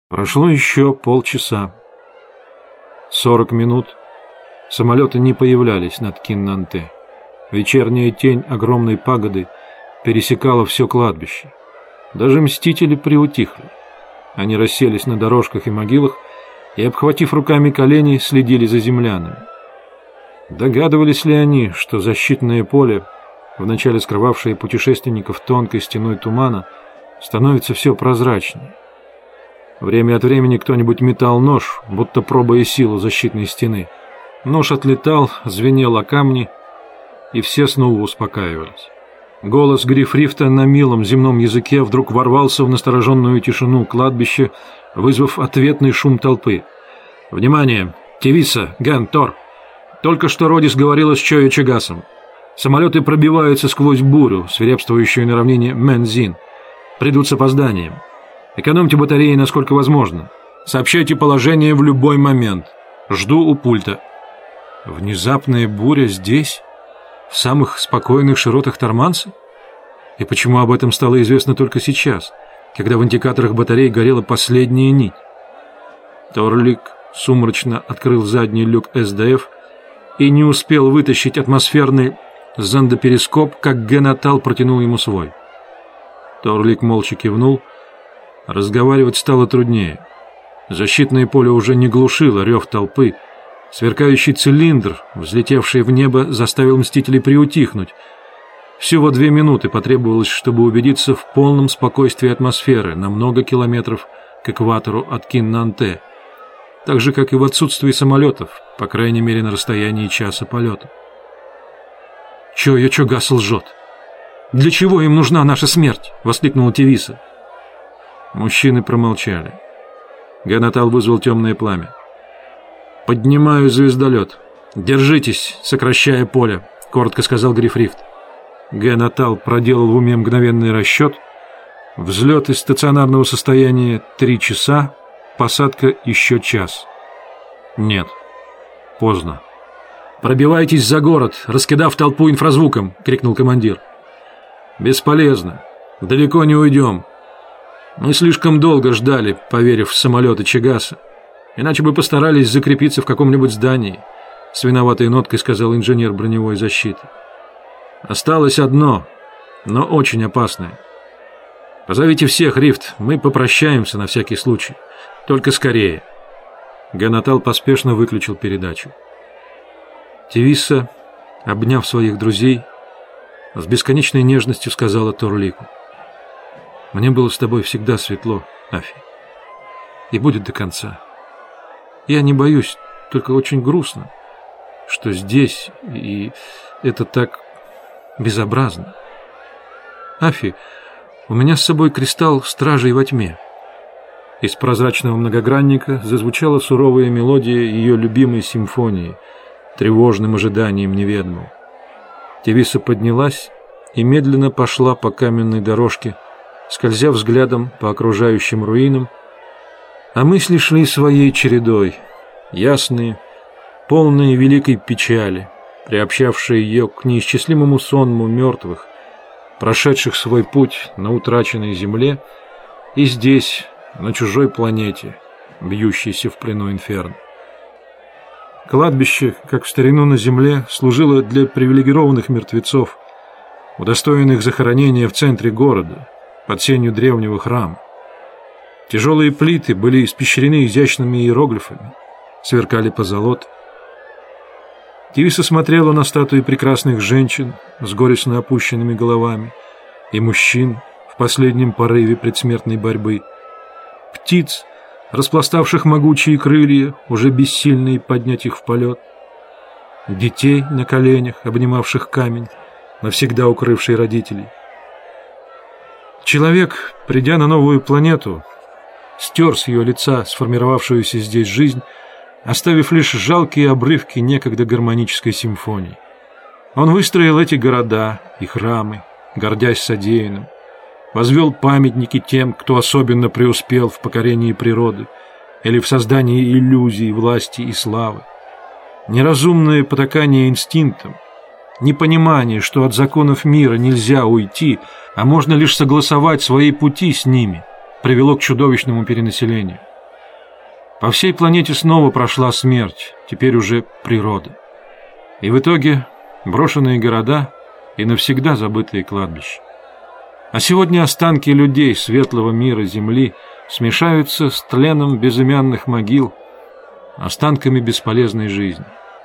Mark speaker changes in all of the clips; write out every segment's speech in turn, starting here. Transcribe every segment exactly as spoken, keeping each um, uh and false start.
Speaker 1: Прошло еще полчаса. Сорок минут. Самолеты не появлялись над Киннанте. Вечерняя тень огромной пагоды пересекала все кладбище. Даже мстители приутихли. Они расселись на дорожках и могилах и, обхватив руками колени, следили за землянами. Догадывались ли они, что защитное поле, вначале скрывавшее путешественников тонкой стеной тумана, становится все прозрачнее? Время от времени кто-нибудь метал нож, будто пробуя силу защитной стены. Нож отлетал, звенел о камни, и все снова успокаивались. Голос Грифрифта на милом земном языке вдруг ворвался в настороженную тишину кладбища, вызвав ответный шум толпы. «Внимание! Тевиса, Ген, Тор! Только что Родис говорила с Чойо Чагасом. Самолеты пробиваются сквозь бурю, свирепствующую на равнине Мэнзин. Придут с опозданием. Экономьте батареи насколько возможно. Сообщайте положение в любой момент. Жду у пульта». Внезапная буря здесь? В самых спокойных широтах Торманса? И почему об этом стало известно только сейчас, когда в индикаторах батарей горела последняя нить? Торлик сумрачно открыл задний люк эс дэ эф и не успел вытащить атмосферный зондоперископ, как Генатал протянул ему свой. Торлик молча кивнул. Разговаривать стало труднее. Защитное поле уже не глушило рев толпы. Сверкающий цилиндр, взлетевший в небо, заставил мстителей приутихнуть. Всего две минуты потребовалось, чтобы убедиться в полном спокойствии атмосферы на много километров к экватору от Киннанте, так же, как и в отсутствии самолетов, по крайней мере, на расстоянии часа полета. «Чойо Чагас лжет! Для чего им нужна наша смерть?» — воскликнула Тевиса. Мужчины промолчали. Генатал вызвал темное пламя. «Поднимаю звездолет. Держитесь, сокращая поле», — коротко сказал Грифрифт. Генатал проделал в уме мгновенный расчет. Взлет из стационарного состояния три часа, посадка еще час. Нет, поздно. «Пробивайтесь за город, раскидав толпу инфразвуком», — крикнул командир. «Бесполезно. Далеко не уйдем. Мы слишком долго ждали, поверив в самолеты Чагаса. Иначе бы постарались закрепиться в каком-нибудь здании», — с виноватой ноткой сказал инженер броневой защиты. «Осталось одно, но очень опасное. Позовите всех, Рифт, мы попрощаемся на всякий случай. Только скорее». Генатал поспешно выключил передачу. Тевиса, обняв своих друзей, с бесконечной нежностью сказала Торлику: «Мне было с тобой всегда светло, Афи, и будет до конца. Я не боюсь, только очень грустно, что здесь, и это так безобразно. Афи, у меня с собой кристалл стражей во тьме». Из прозрачного многогранника зазвучала суровая мелодия ее любимой симфонии, тревожным ожиданием неведомого. Тевиса поднялась и медленно пошла по каменной дорожке, скользя взглядом по окружающим руинам, а мысли шли своей чередой, ясные, полные великой печали, приобщавшие ее к неисчислимому сонму мертвых, прошедших свой путь на утраченной земле и здесь, на чужой планете, бьющейся в плену инферно. Кладбище, как в старину на земле, служило для привилегированных мертвецов, удостоенных захоронения в центре города, под сенью древнего храма. Тяжелые плиты были испещрены изящными иероглифами, сверкали позолотой. Тевиса смотрела на статуи прекрасных женщин с горестно опущенными головами и мужчин в последнем порыве предсмертной борьбы, птиц, распластавших могучие крылья, уже бессильные поднять их в полет, детей на коленях, обнимавших камень, навсегда укрывший родителей. Человек, придя на новую планету, стер с ее лица сформировавшуюся здесь жизнь, оставив лишь жалкие обрывки некогда гармонической симфонии. Он выстроил эти города и храмы, гордясь содеянным, возвел памятники тем, кто особенно преуспел в покорении природы или в создании иллюзий власти и славы. Неразумное потакание инстинктам, непонимание, что от законов мира нельзя уйти, а можно лишь согласовать свои пути с ними, привело к чудовищному перенаселению. По всей планете снова прошла смерть, теперь уже природа. И в итоге брошенные города и навсегда забытые кладбища. А сегодня останки людей светлого мира Земли смешаются с тленом безымянных могил, останками бесполезной жизни.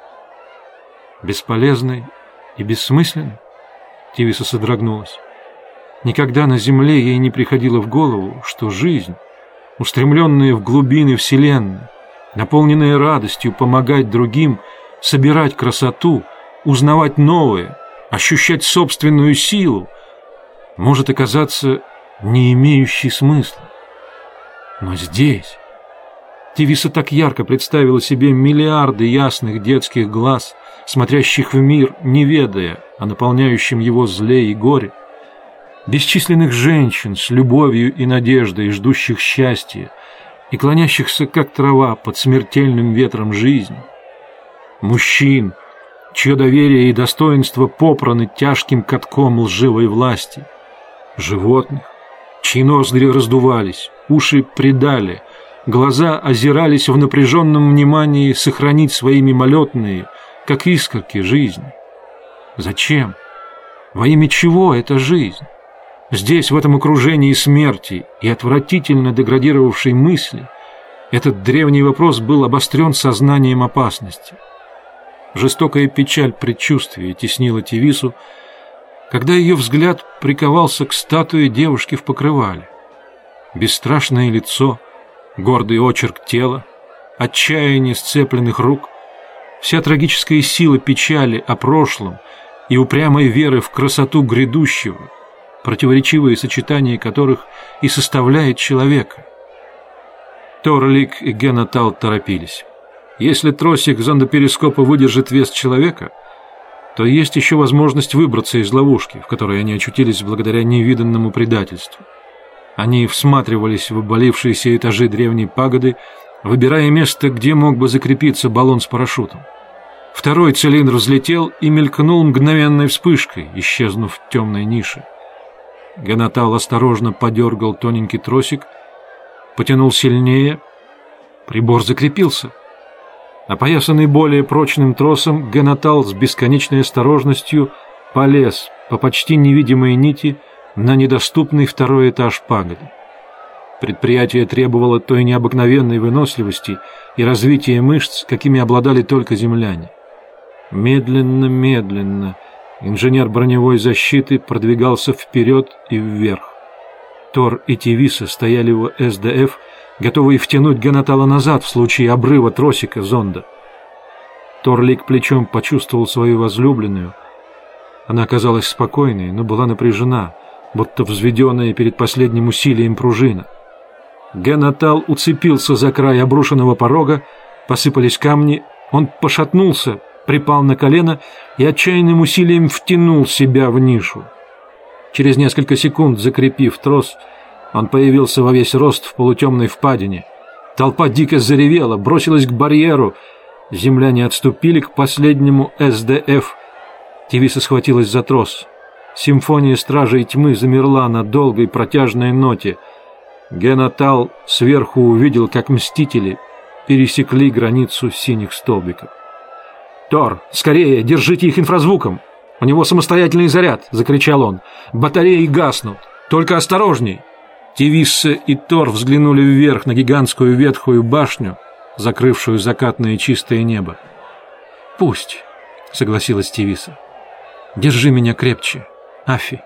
Speaker 1: Бесполезной и бессмысленной? Тивиса содрогнулась. Никогда на Земле ей не приходило в голову, что жизнь, устремленная в глубины Вселенной, наполненная радостью помогать другим, собирать красоту, узнавать новое, ощущать собственную силу, может оказаться не имеющей смысла. Но здесь Тивиса так ярко представила себе миллиарды ясных детских глаз, смотрящих в мир, не ведая о наполняющем его зле и горе, бесчисленных женщин с любовью и надеждой, ждущих счастья и клонящихся, как трава, под смертельным ветром жизни, мужчин, чье доверие и достоинство попраны тяжким катком лживой власти, животных, чьи ноздри раздувались, уши придали, глаза озирались в напряженном внимании сохранить свои мимолетные, как искорки, жизни. Зачем? Во имя чего эта жизнь? Здесь, в этом окружении смерти и отвратительно деградировавшей мысли, этот древний вопрос был обострен сознанием опасности. Жестокая печаль предчувствия теснила Тивису, когда ее взгляд приковался к статуе девушки в покрывале. Бесстрашное лицо, гордый очерк тела, отчаяние сцепленных рук, вся трагическая сила печали о прошлом и упрямой веры в красоту грядущего, противоречивые сочетания которых и составляет человека. Торлик и Генатал торопились. Если тросик зондоперископа выдержит вес человека, то есть еще возможность выбраться из ловушки, в которой они очутились благодаря невиданному предательству. Они всматривались в обвалившиеся этажи древней пагоды, выбирая место, где мог бы закрепиться баллон с парашютом. Второй цилиндр взлетел и мелькнул мгновенной вспышкой, исчезнув в темной нише. Генатал осторожно подергал тоненький тросик, потянул сильнее. Прибор закрепился. Опоясанный более прочным тросом, Генатал с бесконечной осторожностью полез по почти невидимой нити на недоступный второй этаж пагоды. Предприятие требовало той необыкновенной выносливости и развития мышц, какими обладали только земляне. Медленно-медленно инженер броневой защиты продвигался вперед и вверх. Тор и Тивиса стояли у эс дэ эф, готовые втянуть Генатала назад в случае обрыва тросика зонда. Торлик плечом почувствовал свою возлюбленную. Она оказалась спокойной, но была напряжена, будто взведенная перед последним усилием пружина. Генатал уцепился за край обрушенного порога, посыпались камни, он пошатнулся, припал на колено и отчаянным усилием втянул себя в нишу. Через несколько секунд, закрепив трос, он появился во весь рост в полутемной впадине. Толпа дико заревела, бросилась к барьеру. Земляне отступили к последнему эс дэ эф. Тивиса схватилась за трос. Симфония стражей тьмы замерла на долгой протяжной ноте. Генатал сверху увидел, как мстители пересекли границу синих столбиков. «Тор, скорее, держите их инфразвуком! У него самостоятельный заряд!» — закричал он. «Батареи гаснут! Только осторожней!» Тивиса и Тор взглянули вверх на гигантскую ветхую башню, закрывшую закатное чистое небо. «Пусть», — согласилась Тивиса. «Держи меня крепче, Афи».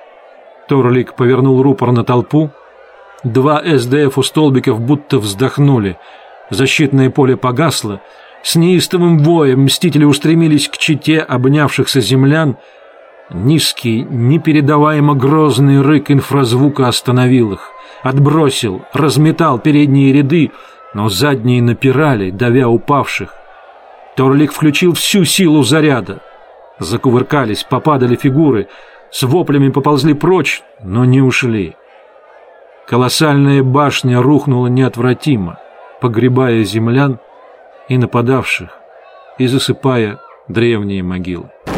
Speaker 1: Торлик повернул рупор на толпу. Два эс дэ эф у столбиков будто вздохнули. Защитное поле погасло. С неистовым воем мстители устремились к чете обнявшихся землян. Низкий, непередаваемо грозный рык инфразвука остановил их, отбросил, разметал передние ряды, но задние напирали, давя упавших. Торлик включил всю силу заряда. Закувыркались, попадали фигуры, с воплями поползли прочь, но не ушли. Колоссальная башня рухнула неотвратимо, погребая землян и нападавших, и засыпая древние могилы.